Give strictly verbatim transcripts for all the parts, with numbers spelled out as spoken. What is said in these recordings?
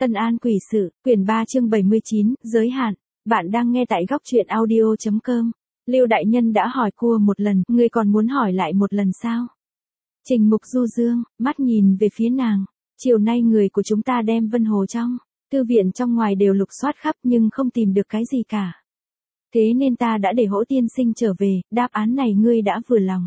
Tân An Quỷ Sự, quyển ba chương bảy mươi chín, giới hạn. Bạn đang nghe tại góc truyện audio chấm com. Lưu đại nhân đã hỏi cua một lần, ngươi còn muốn hỏi lại một lần sao? Trình Mục du dương, mắt nhìn về phía nàng. Chiều nay người của chúng ta đem Vân Hồ trong thư viện trong ngoài đều lục soát khắp nhưng không tìm được cái gì cả. Thế nên ta đã để Hỗ tiên sinh trở về, đáp án này ngươi đã vừa lòng.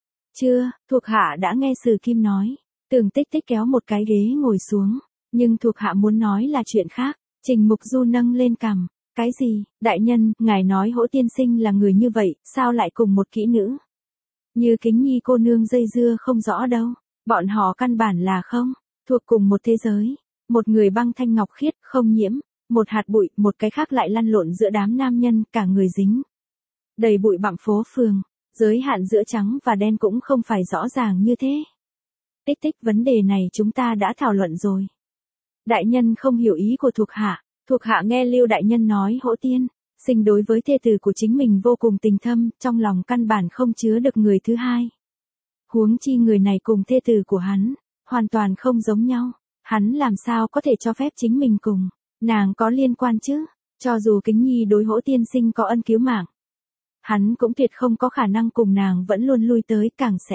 Chưa, thuộc hạ đã nghe Sử Kim nói. Tường Tích Tích kéo một cái ghế ngồi xuống. Nhưng thuộc hạ muốn nói là chuyện khác. Trình Mục Du nâng lên cằm. Cái gì, đại nhân, ngài nói Hỗ tiên sinh là người như vậy, sao lại cùng một kỹ nữ? Như Kính Nhi cô nương dây dưa không rõ đâu. Bọn họ căn bản là không thuộc cùng một thế giới. Một người băng thanh ngọc khiết, không nhiễm. Một hạt bụi, một cái khác lại lăn lộn giữa đám nam nhân, cả người dính đầy bụi bặm phố phường. Giới hạn giữa trắng và đen cũng không phải rõ ràng như thế. Tích Tích, vấn đề này chúng ta đã thảo luận rồi. Đại nhân không hiểu ý của thuộc hạ. Thuộc hạ nghe Lưu đại nhân nói Hỗ tiên sinh đối với thê tử của chính mình vô cùng tình thâm, trong lòng căn bản không chứa được người thứ hai. Huống chi người này cùng thê tử của hắn hoàn toàn không giống nhau, hắn làm sao có thể cho phép chính mình cùng nàng có liên quan chứ? Cho dù Kính Nhi đối Hỗ tiên sinh có ân cứu mạng, hắn cũng tuyệt không có khả năng cùng nàng vẫn luôn lui tới, càng sẽ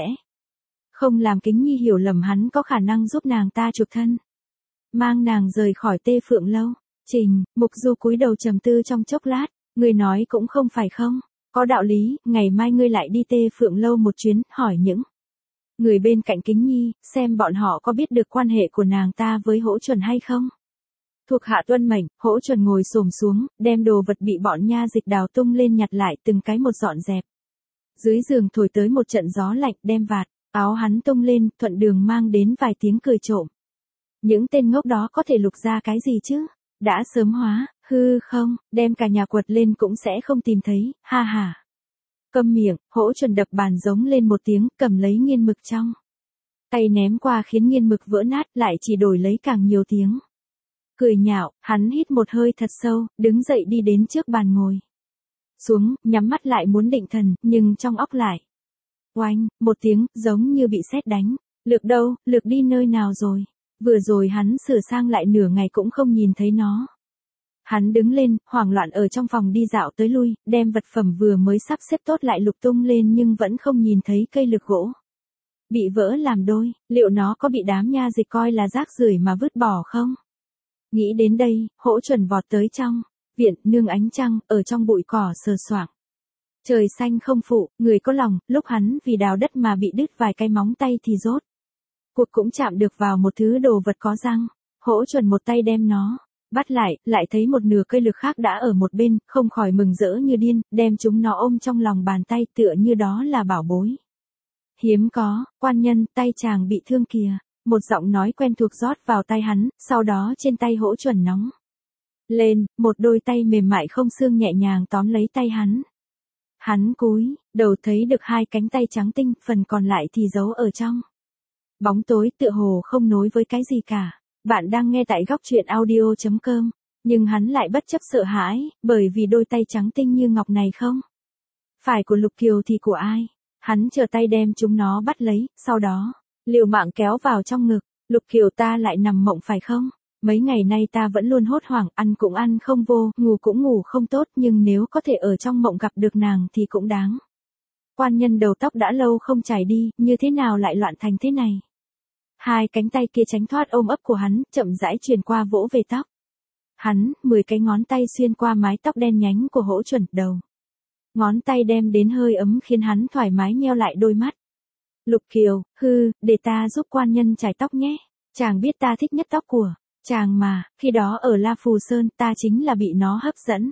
không làm Kính Nhi hiểu lầm hắn có khả năng giúp nàng ta chuộc thân, mang nàng rời khỏi Tê Phượng lâu. Trình Mục Du cúi đầu trầm tư trong chốc lát, ngươi nói cũng không phải không, có đạo lý, ngày mai ngươi lại đi Tê Phượng lâu một chuyến, hỏi những người bên cạnh Kính Nhi, xem bọn họ có biết được quan hệ của nàng ta với Hỗ Chuẩn hay không. Thuộc hạ tuân mệnh. Hỗ Chuẩn ngồi xổm xuống, đem đồ vật bị bọn nha dịch đào tung lên nhặt lại từng cái một dọn dẹp. Dưới giường thổi tới một trận gió lạnh, đem vạt áo hắn tung lên, thuận đường mang đến vài tiếng cười trộm. Những tên ngốc đó có thể lục ra cái gì chứ? Đã sớm hóa, hư không, đem cả nhà quật lên cũng sẽ không tìm thấy, ha ha. Câm miệng. Hỗ Chuẩn đập bàn giống lên một tiếng, cầm lấy nghiên mực trong tay ném qua khiến nghiên mực vỡ nát, lại chỉ đổi lấy càng nhiều tiếng cười nhạo. Hắn hít một hơi thật sâu, đứng dậy đi đến trước bàn ngồi xuống, nhắm mắt lại muốn định thần, nhưng trong óc lại oanh, một tiếng, giống như bị sét đánh. Lược đâu, Lược đi nơi nào rồi? Vừa rồi hắn sửa sang lại nửa ngày cũng không nhìn thấy nó. Hắn đứng lên, hoảng loạn ở trong phòng đi dạo tới lui, đem vật phẩm vừa mới sắp xếp tốt lại lục tung lên nhưng vẫn không nhìn thấy cây lược gỗ bị vỡ làm đôi. Liệu nó có bị đám nha dịch coi là rác rưởi mà vứt bỏ không? Nghĩ đến đây, Hỗ Chuẩn vọt tới trong viện, nương ánh trăng, ở trong bụi cỏ sờ soạng. Trời xanh không phụ, người có lòng, lúc hắn vì đào đất mà bị đứt vài cái móng tay thì rốt cuộc cũng chạm được vào một thứ đồ vật có răng. Hỗ Chuẩn một tay đem nó bắt lại, lại thấy một nửa cây lược khác đã ở một bên, không khỏi mừng rỡ như điên, đem chúng nó ôm trong lòng bàn tay tựa như đó là bảo bối hiếm có. Quan nhân, tay chàng bị thương kìa. Một giọng nói quen thuộc rót vào tay hắn, sau đó trên tay Hỗ Chuẩn nóng lên, một đôi tay mềm mại không xương nhẹ nhàng tóm lấy tay hắn. Hắn cúi đầu thấy được hai cánh tay trắng tinh, phần còn lại thì giấu ở trong bóng tối, tựa hồ không nối với cái gì cả. Bạn đang nghe tại góc truyện audio chấm com, nhưng hắn lại bất chấp sợ hãi, bởi vì đôi tay trắng tinh như ngọc này không phải của Lục Kiều thì của ai. Hắn trở tay đem chúng nó bắt lấy, sau đó liều mạng kéo vào trong ngực. Lục Kiều, ta lại nằm mộng phải không? Mấy ngày nay ta vẫn luôn hốt hoảng, ăn cũng ăn không vô, ngủ cũng ngủ không tốt, nhưng nếu có thể ở trong mộng gặp được nàng thì cũng đáng. Quan nhân đầu tóc đã lâu không chải đi, như thế nào lại loạn thành thế này? Hai cánh tay kia tránh thoát ôm ấp của hắn, chậm rãi truyền qua vỗ về tóc hắn, mười cái ngón tay xuyên qua mái tóc đen nhánh của Hỗ Chuẩn, đầu ngón tay đem đến hơi ấm khiến hắn thoải mái nheo lại đôi mắt. Lục Kiều, hư, để ta giúp quan nhân chải tóc nhé. Chàng biết ta thích nhất tóc của chàng mà, khi đó ở La Phù Sơn ta chính là bị nó hấp dẫn.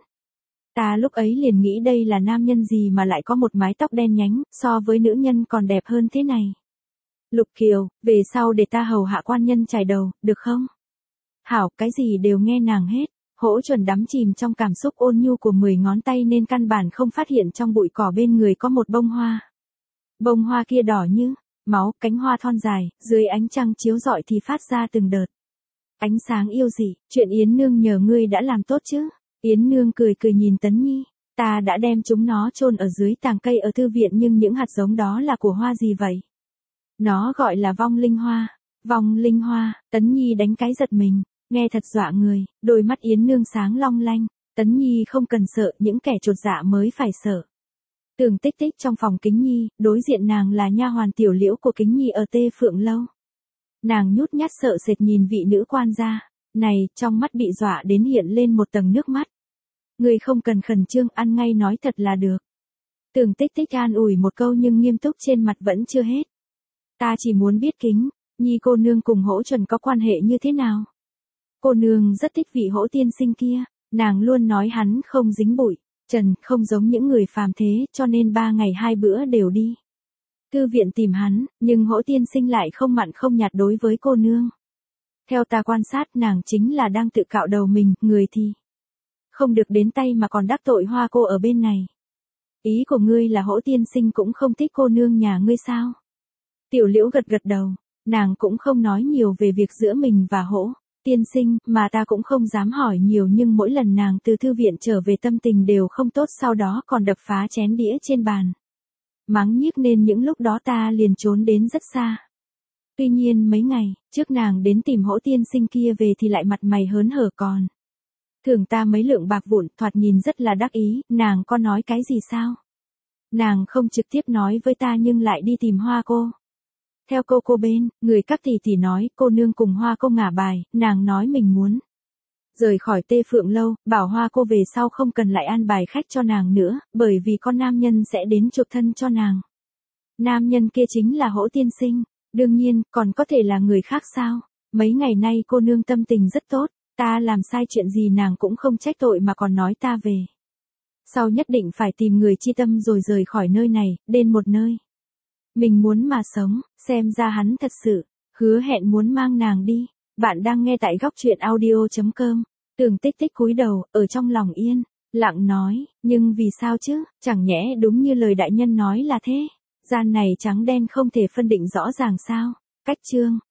Ta lúc ấy liền nghĩ đây là nam nhân gì mà lại có một mái tóc đen nhánh, so với nữ nhân còn đẹp hơn thế này. Lục Kiều, về sau để ta hầu hạ quan nhân chải đầu, được không? Hảo, cái gì đều nghe nàng hết. Hỗ Chuẩn đắm chìm trong cảm xúc ôn nhu của mười ngón tay nên căn bản không phát hiện trong bụi cỏ bên người có một bông hoa. Bông hoa kia đỏ như máu, cánh hoa thon dài, dưới ánh trăng chiếu rọi thì phát ra từng đợt ánh sáng yêu dị. Chuyện Yến Nương nhờ ngươi đã làm tốt chứ? Yến Nương cười cười nhìn Tấn Nhi. Ta đã đem chúng nó chôn ở dưới tàng cây ở thư viện, nhưng những hạt giống đó là của hoa gì vậy? Nó gọi là vong linh hoa. Vong linh hoa. Tấn Nhi đánh cái giật mình. Nghe thật dọa người, đôi mắt Yến Nương sáng long lanh, Tấn Nhi không cần sợ, những kẻ chột dạ mới phải sợ. Tường Tích Tích trong phòng Kính Nhi, đối diện nàng là nha hoàn Tiểu Liễu của Kính Nhi ở Tê Phượng Lâu. Nàng nhút nhát sợ sệt nhìn vị nữ quan gia, này, trong mắt bị dọa đến hiện lên một tầng nước mắt. Người không cần khẩn trương, ăn ngay nói thật là được. Tường Tích Tích an ủi một câu nhưng nghiêm túc trên mặt vẫn chưa hết. Ta chỉ muốn biết Kính Nhi cô nương cùng Hỗ Chuẩn có quan hệ như thế nào. Cô nương rất thích vị Hỗ tiên sinh kia, nàng luôn nói hắn không dính bụi, trần, không giống những người phàm thế, cho nên ba ngày hai bữa đều đi thư viện tìm hắn, nhưng Hỗ tiên sinh lại không mặn không nhạt đối với cô nương. Theo ta quan sát, nàng chính là đang tự cạo đầu mình, người thì không được đến tay mà còn đắc tội Hoa cô ở bên này. Ý của ngươi là Hỗ tiên sinh cũng không thích cô nương nhà ngươi sao? Tiểu Liễu gật gật đầu, nàng cũng không nói nhiều về việc giữa mình và Hỗ tiên sinh, mà ta cũng không dám hỏi nhiều, nhưng mỗi lần nàng từ thư viện trở về tâm tình đều không tốt, sau đó còn đập phá chén đĩa trên bàn. Mắng nhiếc nên những lúc đó ta liền trốn đến rất xa. Tuy nhiên mấy ngày trước nàng đến tìm Hỗ tiên sinh kia về thì lại mặt mày hớn hở, còn thưởng ta mấy lượng bạc vụn, thoạt nhìn rất là đắc ý. Nàng có nói cái gì sao? Nàng không trực tiếp nói với ta nhưng lại đi tìm Hoa cô. Theo cô cô bên, người các tỷ tỷ nói, cô nương cùng Hoa cô ngả bài, nàng nói mình muốn rời khỏi Tê Phượng Lâu, bảo Hoa cô về sau không cần lại an bài khách cho nàng nữa, bởi vì con nam nhân sẽ đến chuộc thân cho nàng. Nam nhân kia chính là Hỗ tiên sinh, đương nhiên, còn có thể là người khác sao? Mấy ngày nay cô nương tâm tình rất tốt, ta làm sai chuyện gì nàng cũng không trách tội mà còn nói ta về sau nhất định phải tìm người chi tâm rồi rời khỏi nơi này, đến một nơi mình muốn mà sống. Xem ra hắn thật sự hứa hẹn muốn mang nàng đi. Bạn đang nghe tại góc truyện audio chấm com. Tường Tích Tích cúi đầu, ở trong lòng yên lặng nói, nhưng vì sao chứ, chẳng nhẽ đúng như lời đại nhân nói là thế, gian này trắng đen không thể phân định rõ ràng sao? Cách chương